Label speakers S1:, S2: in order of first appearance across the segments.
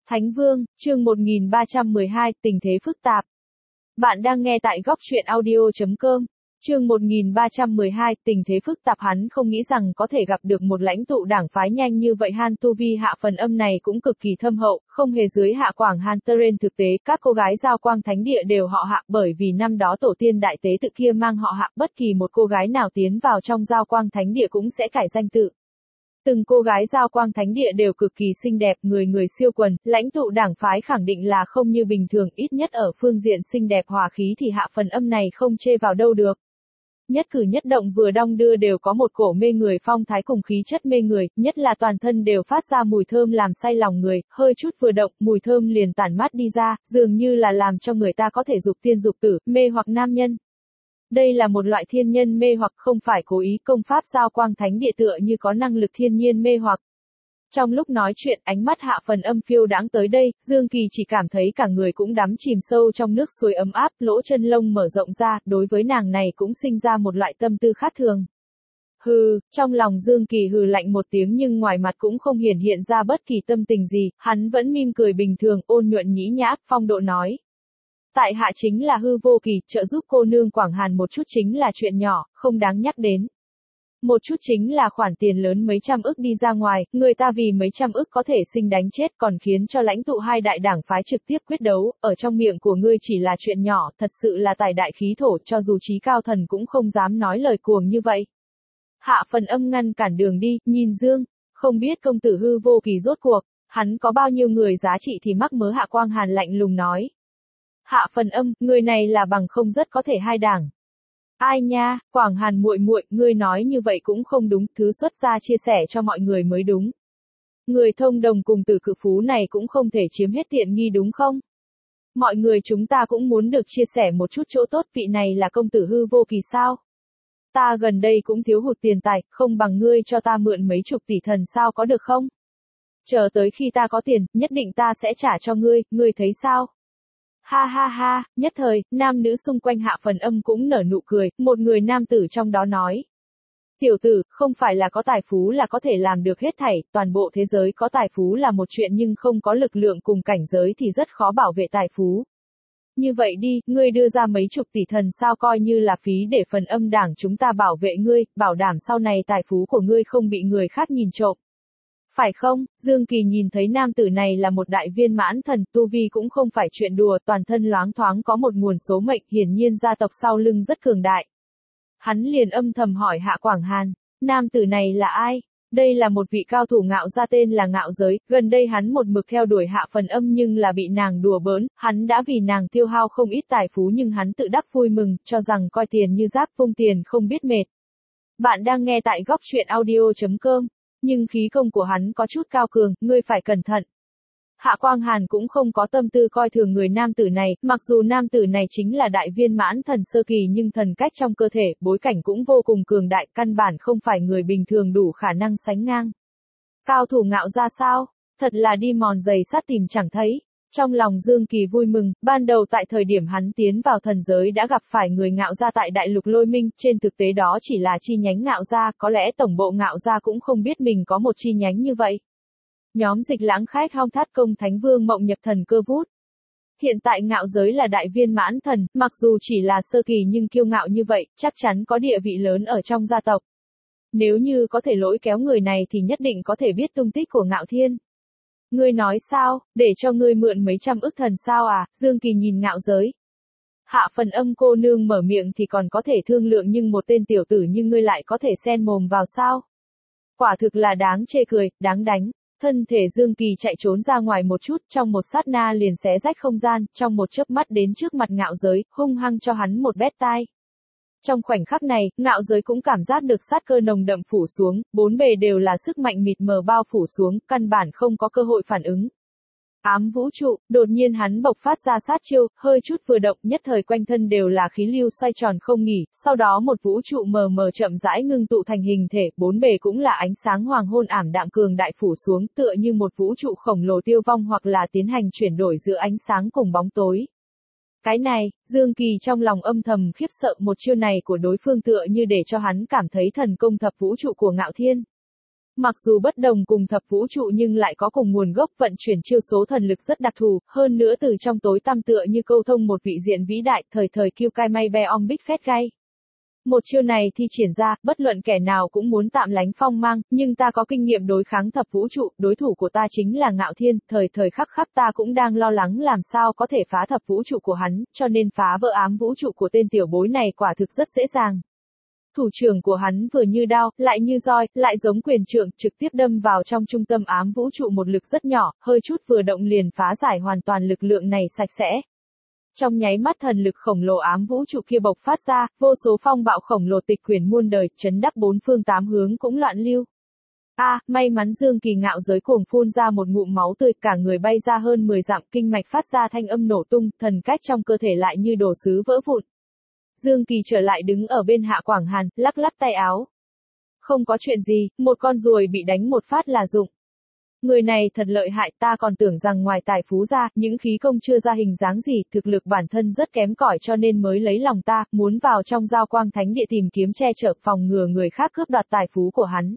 S1: Thánh Vương, chương 1312, tình thế phức tạp. Bạn đang nghe tại góc truyện audio.com. Chương 1312, tình thế phức tạp. Hắn không nghĩ rằng có thể gặp được một lãnh tụ đảng phái nhanh như vậy. Han tu vi hạ phần âm này cũng cực kỳ thâm hậu, không hề dưới hạ Quảng Han Teren. Thực tế, các cô gái Giao Quang Thánh Địa đều họ Hạ, bởi vì năm đó tổ tiên đại tế tự kia mang họ Hạ, bất kỳ một cô gái nào tiến vào trong Giao Quang Thánh Địa cũng sẽ cải danh tự. Từng cô gái Giao Quang Thánh Địa đều cực kỳ xinh đẹp, người siêu quần, lãnh tụ đảng phái khẳng định là không như bình thường, ít nhất ở phương diện xinh đẹp hòa khí thì hạ phần âm này không chê vào đâu được. Nhất cử nhất động vừa đong đưa đều có một cổ mê người phong thái cùng khí chất mê người, nhất là toàn thân đều phát ra mùi thơm làm say lòng người, hơi chút vừa động, mùi thơm liền tản mát đi ra, dường như là làm cho người ta có thể dục tiên dục tử, mê hoặc nam nhân. Đây là một loại thiên nhân mê hoặc, không phải cố ý. Công pháp Giao Quang Thánh Địa tựa như có năng lực thiên nhiên mê hoặc. Trong lúc nói chuyện, ánh mắt hạ phần âm phiêu đãng tới đây, Dương Kỳ chỉ cảm thấy cả người cũng đắm chìm sâu trong nước suối ấm áp, lỗ chân lông mở rộng ra, đối với nàng này cũng sinh ra một loại tâm tư khác thường. Hừ, trong lòng Dương Kỳ hừ lạnh một tiếng nhưng ngoài mặt cũng không hiện ra bất kỳ tâm tình gì, hắn vẫn mỉm cười bình thường, ôn nhuận nhĩ nhã, phong độ nói. Tại hạ chính là hư vô kỳ, trợ giúp cô nương Quảng Hàn một chút chính là chuyện nhỏ, không đáng nhắc đến. Một chút chính là khoản tiền lớn mấy trăm ức đi ra ngoài, người ta vì mấy trăm ức có thể sinh đánh chết còn khiến cho lãnh tụ hai đại đảng phái trực tiếp quyết đấu, ở trong miệng của ngươi chỉ là chuyện nhỏ, thật sự là tài đại khí thổ, cho dù trí cao thần cũng không dám nói lời cuồng như vậy. Hạ phần âm ngăn cản đường đi, nhìn Dương, không biết công tử hư vô kỳ rốt cuộc, hắn có bao nhiêu người giá trị thì mắc mớ. Hạ Quang Hàn lạnh lùng nói. Hạ phần âm, người này là bằng không rất có thể hai đảng. Ai nha, Quảng Hàn muội muội, ngươi nói như vậy cũng không đúng, thứ xuất ra chia sẻ cho mọi người mới đúng. Người thông đồng cùng Tử Cự Phú này cũng không thể chiếm hết tiện nghi đúng không? Mọi người chúng ta cũng muốn được chia sẻ một chút chỗ tốt, vị này là công tử hư vô kỳ sao? Ta gần đây cũng thiếu hụt tiền tài, không bằng ngươi cho ta mượn mấy chục tỷ thần sao có được không? Chờ tới khi ta có tiền, nhất định ta sẽ trả cho ngươi thấy sao? Ha ha ha, nhất thời, nam nữ xung quanh hạ phần âm cũng nở nụ cười, một người nam tử trong đó nói. Tiểu tử, không phải là có tài phú là có thể làm được hết thảy, toàn bộ thế giới có tài phú là một chuyện nhưng không có lực lượng cùng cảnh giới thì rất khó bảo vệ tài phú. Như vậy đi, ngươi đưa ra mấy chục tỷ thần sao coi như là phí để phần âm đảng chúng ta bảo vệ ngươi, bảo đảm sau này tài phú của ngươi không bị người khác nhìn trộm. Phải không? Dương Kỳ nhìn thấy nam tử này là một đại viên mãn thần, tu vi cũng không phải chuyện đùa, toàn thân loáng thoáng có một nguồn số mệnh, hiển nhiên gia tộc sau lưng rất cường đại. Hắn liền âm thầm hỏi Hạ Quảng Hàn, nam tử này là ai? Đây là một vị cao thủ Ngạo gia tên là Ngạo Giới, gần đây hắn một mực theo đuổi Hạ phần âm nhưng là bị nàng đùa bỡn, hắn đã vì nàng tiêu hao không ít tài phú nhưng hắn tự đắc vui mừng, cho rằng coi tiền như giáp vung tiền không biết mệt. Bạn đang nghe tại góc truyện audio.com. Nhưng khí công của hắn có chút cao cường, ngươi phải cẩn thận. Hạ Quang Hàn cũng không có tâm tư coi thường người nam tử này, mặc dù nam tử này chính là đại viên mãn thần sơ kỳ nhưng thần cách trong cơ thể, bối cảnh cũng vô cùng cường đại, căn bản không phải người bình thường đủ khả năng sánh ngang. Cao thủ Ngạo ra sao? Thật là đi mòn giày sắt tìm chẳng thấy. Trong lòng Dương Kỳ vui mừng, ban đầu tại thời điểm hắn tiến vào thần giới đã gặp phải người Ngạo gia tại Đại Lục Lôi Minh, trên thực tế đó chỉ là chi nhánh Ngạo gia, có lẽ tổng bộ Ngạo gia cũng không biết mình có một chi nhánh như vậy. Nhóm Dịch Lãng Khách Hong Thát Công Thánh Vương Mộng Nhập Thần Cơ Vút. Hiện tại Ngạo Giới là đại viên mãn thần, mặc dù chỉ là sơ kỳ nhưng kiêu ngạo như vậy, chắc chắn có địa vị lớn ở trong gia tộc. Nếu như có thể lôi kéo người này thì nhất định có thể biết tung tích của Ngạo Thiên. Ngươi nói sao, để cho ngươi mượn mấy trăm ức thần sao à? Dương Kỳ nhìn Ngạo Giới. Hạ phần âm cô nương mở miệng thì còn có thể thương lượng nhưng một tên tiểu tử như ngươi lại có thể xen mồm vào sao? Quả thực là đáng chê cười, đáng đánh. Thân thể Dương Kỳ chạy trốn ra ngoài một chút, trong một sát na liền xé rách không gian, trong một chớp mắt đến trước mặt Ngạo Giới, hung hăng cho hắn một bét tai. Trong khoảnh khắc này, Ngạo Giới cũng cảm giác được sát cơ nồng đậm phủ xuống, bốn bề đều là sức mạnh mịt mờ bao phủ xuống, căn bản không có cơ hội phản ứng. Ám vũ trụ, đột nhiên hắn bộc phát ra sát chiêu, hơi chút vừa động, nhất thời quanh thân đều là khí lưu xoay tròn không nghỉ, sau đó một vũ trụ mờ mờ chậm rãi ngưng tụ thành hình thể, bốn bề cũng là ánh sáng hoàng hôn ảm đạm cường đại phủ xuống, tựa như một vũ trụ khổng lồ tiêu vong hoặc là tiến hành chuyển đổi giữa ánh sáng cùng bóng tối. Cái này, Dương Kỳ trong lòng âm thầm khiếp sợ, một chiêu này của đối phương tựa như để cho hắn cảm thấy thần công thập vũ trụ của Ngạo Thiên. Mặc dù bất đồng cùng thập vũ trụ nhưng lại có cùng nguồn gốc vận chuyển chiêu số thần lực rất đặc thù, hơn nữa từ trong tối tăm tựa như câu thông một vị diện vĩ đại, thời thời kiêu cai may be om bích phét gay. Một chiêu này thi triển ra, bất luận kẻ nào cũng muốn tạm lánh phong mang, nhưng ta có kinh nghiệm đối kháng thập vũ trụ, đối thủ của ta chính là Ngạo Thiên, thời thời khắc khắc ta cũng đang lo lắng làm sao có thể phá thập vũ trụ của hắn, cho nên phá vỡ ám vũ trụ của tên tiểu bối này quả thực rất dễ dàng. Thủ trưởng của hắn vừa như đao, lại như roi, lại giống quyền trượng, trực tiếp đâm vào trong trung tâm ám vũ trụ một lực rất nhỏ, hơi chút vừa động liền phá giải hoàn toàn lực lượng này sạch sẽ. Trong nháy mắt thần lực khổng lồ ám vũ trụ kia bộc phát ra, vô số phong bạo khổng lồ tịch quyển muôn đời, chấn đắc bốn phương tám hướng cũng loạn lưu. May mắn Dương Kỳ ngạo giới cuồng phun ra một ngụm máu tươi, cả người bay ra hơn 10 dặm, kinh mạch phát ra thanh âm nổ tung, thần cách trong cơ thể lại như đồ sứ vỡ vụn. Dương Kỳ trở lại đứng ở bên Hạ Quảng Hàn, lắc lắc tay áo. Không có chuyện gì, một con ruồi bị đánh một phát là dụng. Người này thật lợi hại, ta còn tưởng rằng ngoài tài phú ra, những khí công chưa ra hình dáng gì, thực lực bản thân rất kém cỏi cho nên mới lấy lòng ta, muốn vào trong giao quang thánh địa tìm kiếm che chở phòng ngừa người khác cướp đoạt tài phú của hắn.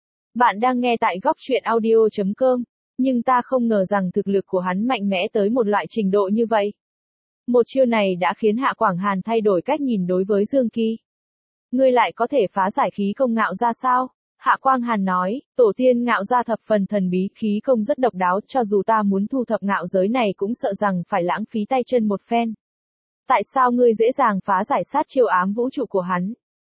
S1: Bạn đang nghe tại góc truyện audio.com, nhưng ta không ngờ rằng thực lực của hắn mạnh mẽ tới một loại trình độ như vậy. Một chiêu này đã khiến Hạ Quảng Hàn thay đổi cách nhìn đối với Dương Kỳ. Ngươi lại có thể phá giải khí công Ngạo ra sao? Hạ Quang Hàn nói, tổ tiên Ngạo ra thập phần thần bí, khí công rất độc đáo, cho dù ta muốn thu thập Ngạo giới này cũng sợ rằng phải lãng phí tay chân một phen. Tại sao ngươi dễ dàng phá giải sát chiêu ám vũ trụ của hắn?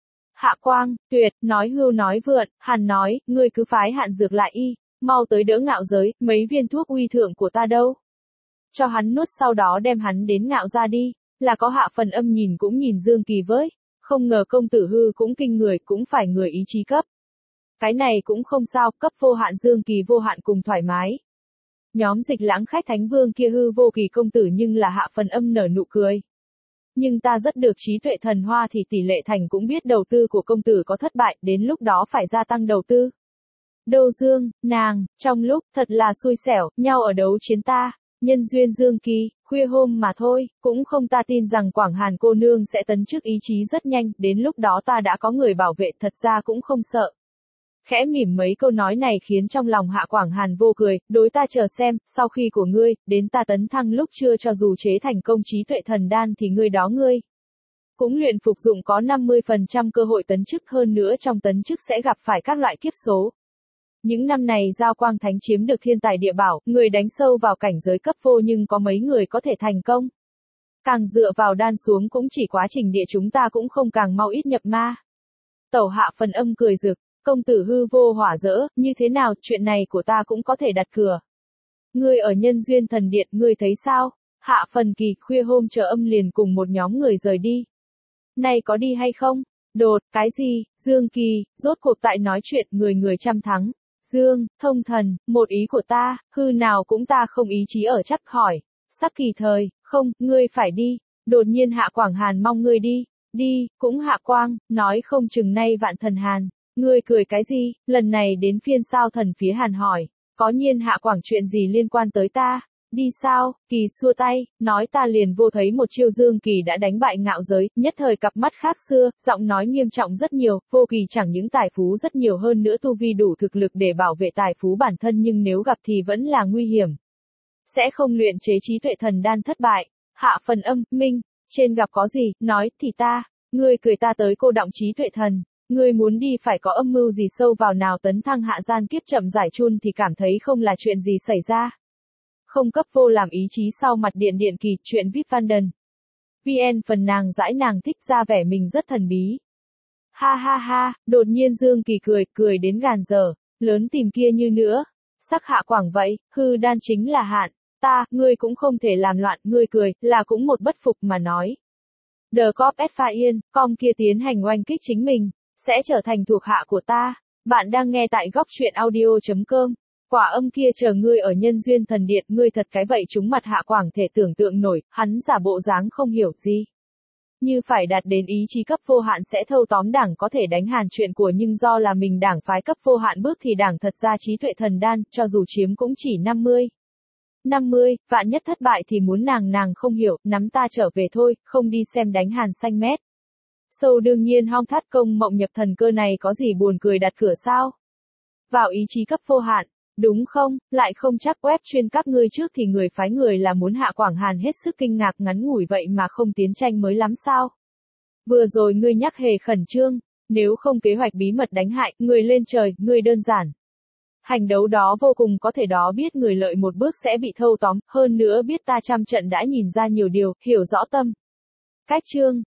S1: Hạ Quang, tuyệt, nói hưu nói vượn, Hàn nói, ngươi cứ phái Hạn Dược lại y, mau tới đỡ Ngạo giới, mấy viên thuốc uy thượng của ta đâu? Cho hắn nuốt sau đó đem hắn đến Ngạo ra đi, là có Hạ Phần Âm nhìn cũng nhìn Dương Kỳ với, không ngờ công tử hư cũng kinh người, cũng phải người ý chí cấp. Cái này cũng không sao, cấp vô hạn Dương Kỳ vô hạn cùng thoải mái. Nhóm Dịch Lãng khách thánh vương kia hư vô kỳ công tử nhưng là Hạ Phần Âm nở nụ cười. Nhưng ta rất được trí tuệ thần hoa thì tỷ lệ thành cũng biết đầu tư của công tử có thất bại, đến lúc đó phải gia tăng đầu tư. Đô Dương, nàng, trong lúc, thật là xui xẻo, nhau ở đấu chiến ta, nhân duyên Dương Kỳ, khuya hôm mà thôi, cũng không ta tin rằng Quảng Hàn cô nương sẽ tấn chức ý chí rất nhanh, đến lúc đó ta đã có người bảo vệ, thật ra cũng không sợ. Khẽ mỉm mấy câu nói này khiến trong lòng Hạ Quảng Hàn vô cười, đối ta chờ xem, sau khi của ngươi, đến ta tấn thăng lúc chưa cho dù chế thành công trí tuệ thần đan thì ngươi đó ngươi. Cũng luyện phục dụng có 50% cơ hội tấn chức, hơn nữa trong tấn chức sẽ gặp phải các loại kiếp số. Những năm này Giao Quang Thánh chiếm được thiên tài địa bảo, người đánh sâu vào cảnh giới cấp vô nhưng có mấy người có thể thành công. Càng dựa vào đan xuống cũng chỉ quá trình địa chúng ta cũng không càng mau ít nhập ma. Tẩu Hạ Phần Âm cười rực. Công tử hư vô hỏa dỡ, như thế nào, chuyện này của ta cũng có thể đặt cửa. Ngươi ở nhân duyên thần điện, ngươi thấy sao? Hạ Phần Kỳ, khuya hôm chờ âm liền cùng một nhóm người rời đi. Này có đi hay không? Đột, cái gì? Dương Kỳ, rốt cuộc tại nói chuyện, người người trăm thắng. Dương, thông thần, một ý của ta, hư nào cũng ta không ý chí ở chắc hỏi. Sắc Kỳ thời, không, ngươi phải đi. Đột nhiên Hạ Quảng Hàn mong ngươi đi. Đi, cũng Hạ Quang, nói không chừng nay vạn thần Hàn. Ngươi cười cái gì, lần này đến phiên sao thần phía Hàn hỏi, có nhiên Hạ Quảng chuyện gì liên quan tới ta, đi sao, Kỳ xua tay, nói ta liền vô thấy một chiêu Dương Kỳ đã đánh bại Ngạo giới, nhất thời cặp mắt khác xưa, giọng nói nghiêm trọng rất nhiều, vô Kỳ chẳng những tài phú rất nhiều hơn nữa tu vi đủ thực lực để bảo vệ tài phú bản thân nhưng nếu gặp thì vẫn là nguy hiểm. Sẽ không luyện chế trí tuệ thần đan thất bại, Hạ Phần Âm, Minh, trên gặp có gì, nói thì ta, ngươi cười ta tới cô động trí tuệ thần. Ngươi muốn đi phải có âm mưu gì sâu vào nào tấn thăng hạ gian kiếp chậm giải chun thì cảm thấy không là chuyện gì xảy ra. Không cấp vô làm ý chí sau mặt điện điện Kỳ, chuyện VIP Fandom. VN phần nàng dãi nàng thích ra vẻ mình rất thần bí. Ha ha ha, đột nhiên Dương Kỳ cười đến gàn giờ, lớn tìm kia như nữa. Sắc Hạ Quảng vậy, hư đan chính là hạn, ta, ngươi cũng không thể làm loạn, ngươi cười, là cũng một bất phục mà nói. The Cop Esfaien, com kia tiến hành oanh kích chính mình. Sẽ trở thành thuộc hạ của ta. Bạn đang nghe tại góc truyện audio.com. Quả âm kia chờ ngươi ở nhân duyên thần điện, ngươi thật cái vậy chúng mặt Hạ Quảng thể tưởng tượng nổi, hắn giả bộ dáng không hiểu gì. Như phải đạt đến ý chí cấp vô hạn sẽ thâu tóm đảng có thể đánh Hàn chuyện của nhưng do là mình đảng phái cấp vô hạn bước thì đảng thật ra trí tuệ thần đan, cho dù chiếm cũng chỉ 50, vạn nhất thất bại thì muốn nàng không hiểu, nắm ta trở về thôi, không đi xem đánh Hàn xanh mét. Sâu đương nhiên hong thắt công mộng nhập thần cơ này có gì buồn cười đặt cửa sao? vào ý chí cấp vô hạn. Đúng không, lại không chắc web chuyên các ngươi trước thì người phái người là muốn hạ Quảng Hàn hết sức kinh ngạc ngắn ngủi vậy mà không tiến tranh mới lắm sao? Vừa rồi ngươi nhắc hề khẩn trương, nếu không kế hoạch bí mật đánh hại, người lên trời, ngươi đơn giản. Hành đấu đó vô cùng có thể đó biết người lợi một bước sẽ bị thâu tóm, hơn nữa biết ta trăm trận đã nhìn ra nhiều điều, hiểu rõ tâm. Cách chương